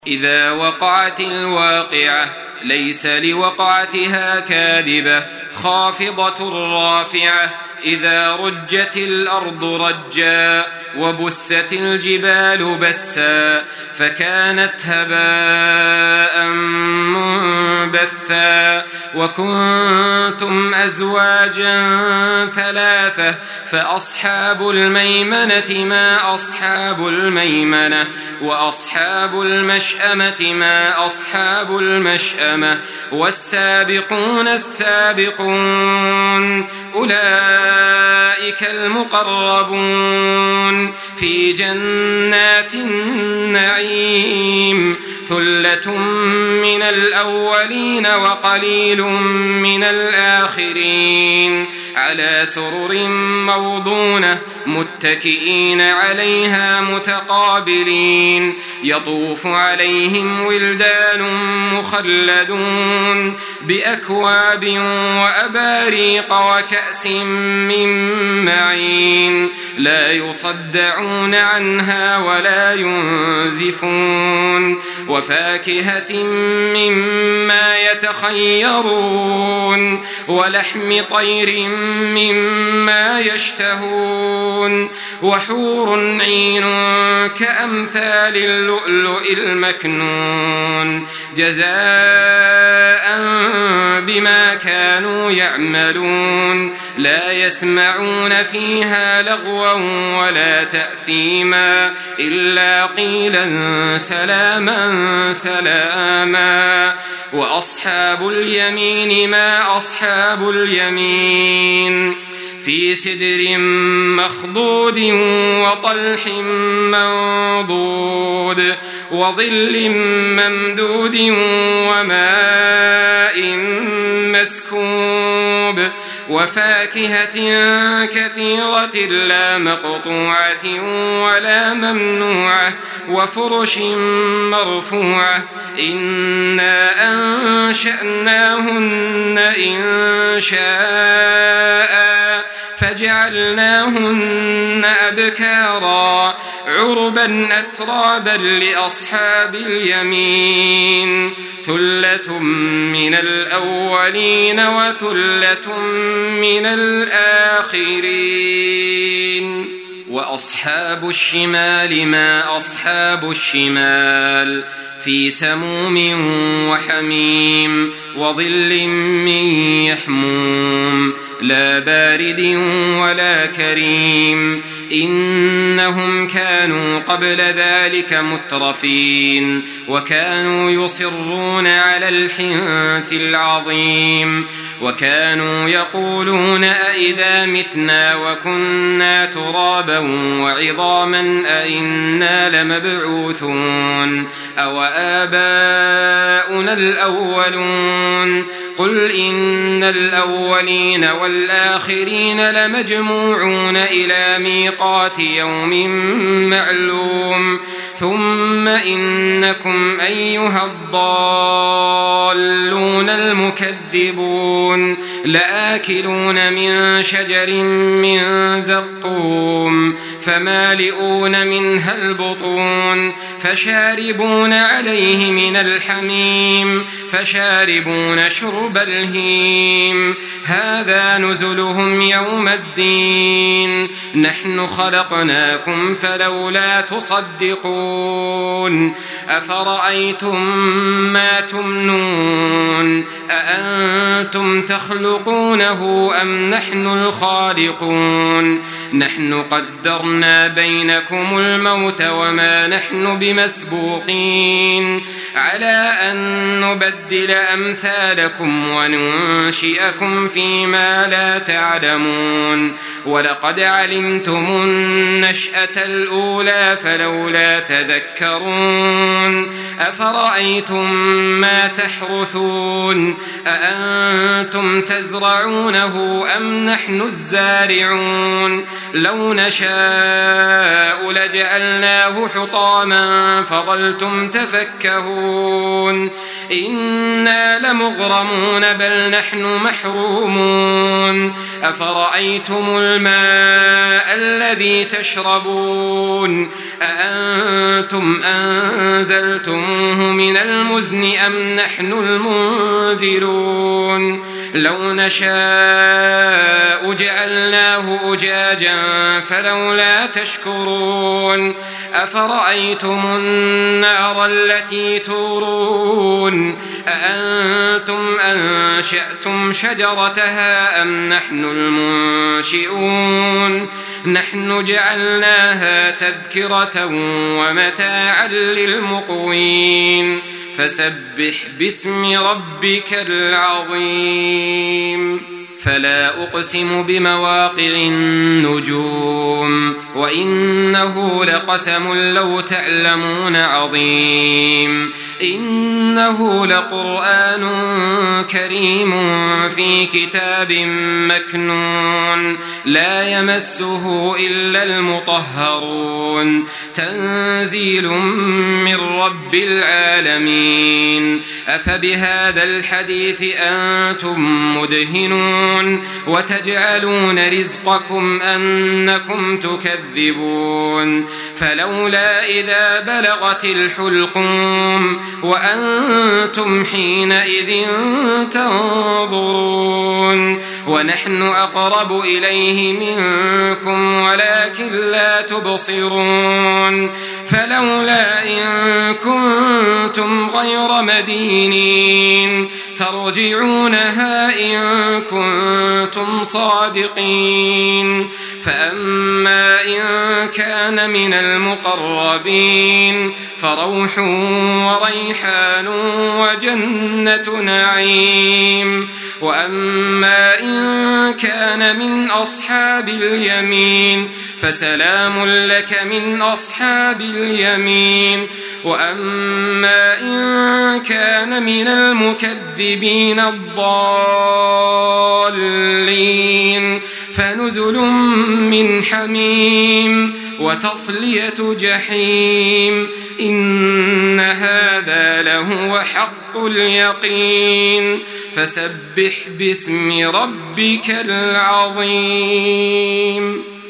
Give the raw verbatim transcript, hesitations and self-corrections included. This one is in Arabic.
إذا وقعت الواقعة ليس لوقعتها كاذبة خافضة رافعة إذا رجت الأرض رجا وبست الجبال بسا فكانت هباء منبثا وكنتم أزواجا ثلاثة فأصحاب الميمنة ما أصحاب الميمنة وأصحاب المشأمة ما أصحاب المشأمة والسابقون السابقون أولئك المقربون في جنات النعيم ثلة من الأولين وقليل من الآخرين على سرر موضونة متكئين عليها متقابلين يطوف عليهم ولدان مخلدون بأكواب وأباريق وكأس من معين لا يصدعون عنها ولا ينزفون وفاكهة مما يتخيرون ولحم طير مما يشتهون وحور عين كأمثال اللؤلؤ المكنون جزاء بما كانوا يعملون لا يسمعون فيها لغوا ولا تأثيما إلا قيلا سلاما سلاما وأصحاب اليمين ما أصحاب اليمين في سدر مخضود وطلح منضود وظل ممدود وماء مسكوب وفاكهة كثيرة لا مقطوعة ولا ممنوعة وفرش مرفوعة إنا أنشأناهن إن شاء فجعلناهن أبكارا عربا أترابا لأصحاب اليمين ثلة من الأولين وثلة من الآخرين وأصحاب الشمال ما أصحاب الشمال في سموم وحميم وظل من يحموم لا بارد ولا كريم إنهم كانوا قبل ذلك مترفين وكانوا يصرون على الحنث العظيم وكانوا يقولون أئذا متنا وكنا ترابا وعظاما أئنا لمبعوثون أو آباؤنا الأولون قل إن الأولين والآخرين لمجموعون إلى ميقات يوم معلوم ثم إنكم أيها الضالون المكذبون لآكلون من شجر من زقوم فمالئون منها البطون فشاربون عليه من الحميم فشاربون شرب الهيم هذا نزلهم يوم الدين نحن خلقناكم فلولا تصدقون أفرأيتم ما تمنون أأنتم تخلقونه أم نحن الخالقون نحن قدرنا بينكم الموت وما نحن بمسبوقين على أن نبدل أمثالكم وننشئكم فيما لا تعلمون ولقد علمتم النشأة الأولى فلولا تذكرون أفرأيتم ما تحرثون أأنتم تزرعونه أم نحن الزارعون لو نشاء لجعلناه حطاما فظلتم تفكهون إنا لمغرمون بل نحن محرومون أفرأيتم الماء الذي تشربون أأنتم أنزلتم تدعوه من المزن أم نحن المنزلون لو نشاء جعلناه أجاجا فلولا تشكرون أفرأيتم النار التي تورون أأنتم أنشأتم شجرتها أم نحن المنشئون نحن جعلناها تذكرة ومتاعا للمقوين فسبح باسم ربك العظيم فلا أقسم بمواقع النجوم وإنه لقسم لو تعلمون عظيم إنه لقرآن كريم في كتاب مكنون لا يمسه إلا المطهرون تنزيل من رب العالمين أفبهذا الحديث أنتم مدهنون وتجعلون رزقكم أنكم تكذبون فلولا إذا بلغت الحلقوم وأنتم حينئذ تنظرون ونحن أقرب إليه منكم ولكن لا تبصرون فلولا إن كنتم غير مدينين ترجعونها إن كنتم صادقين فأما إن كان من المقربين فروح وريحان وجنة نعيم وأما إن كان من أصحاب اليمين فسلام لك من أصحاب اليمين وأما إن كان من المكذبين الضالين فنزل من حميم وتصلية جحيم إن هذا لهو حق اليقين فسبح باسم ربك العظيم.